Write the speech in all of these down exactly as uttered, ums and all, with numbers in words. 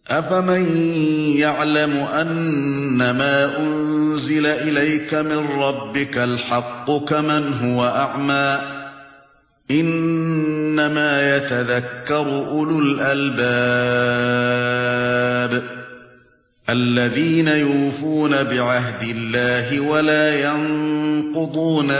أفمن يعلم أنما أنزل إليك من ربك الحق كمن هو أعمى إنما يتذكر أولو الألباب الذين يوفون بعهد الله ولا ينقضون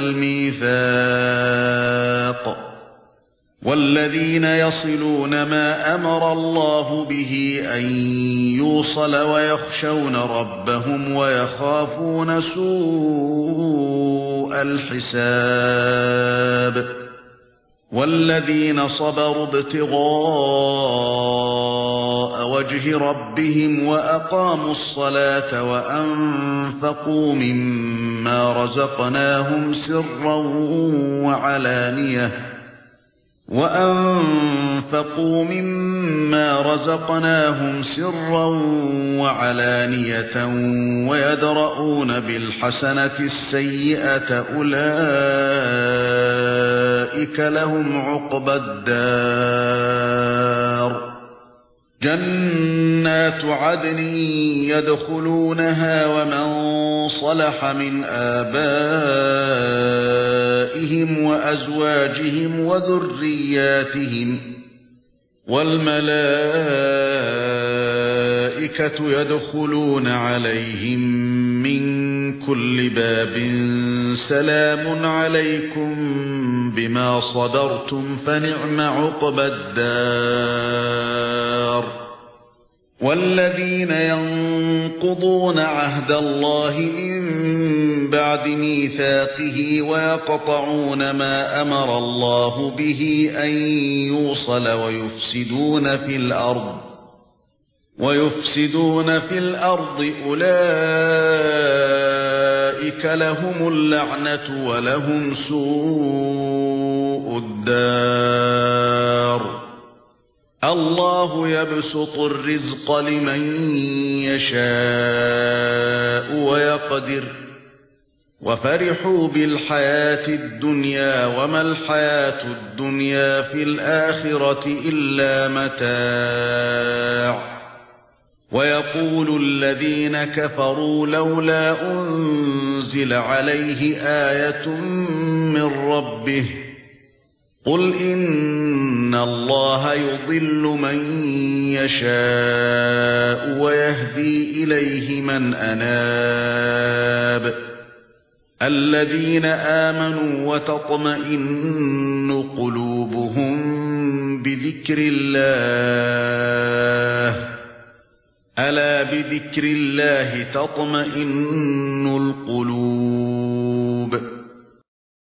الميثاق والذين يصلون ما أمر الله به أن يوصل ويخشون ربهم ويخافون سوء الحساب والذين صبروا ابتغاء وجه ربهم وأقاموا الصلاة وأنفقوا مما رزقناهم سرا وعلانية وأنفقوا مما رزقناهم سرا وعلانية ويدرؤون بالحسنة السيئة أولئك لهم عقبى الدار جنات عدن يدخلونها ومن صلح من آبائهم وأزواجهم وذرياتهم والملائكة يدخلون عليهم من كل باب سلام عليكم بما صبرتم فنعم عقبى الدار والذين ينقضون عهد الله من بعد ميثاقه ويقطعون ما أمر الله به أن يوصل ويفسدون في الأرض ويفسدون في الأرض أولئك لهم اللعنة ولهم سوء الدار الله يبسط الرزق لمن يشاء ويقدر وفرحوا بالحياة الدنيا وما الحياة الدنيا في الآخرة إلا متاع ويقول الذين كفروا لولا أنزل عليه آية من ربه قل إن الله يضل من يشاء ويهدي إليه من أناب الذين آمنوا وتطمئن قلوبهم بذكر الله ألا بذكر الله تطمئن القلوب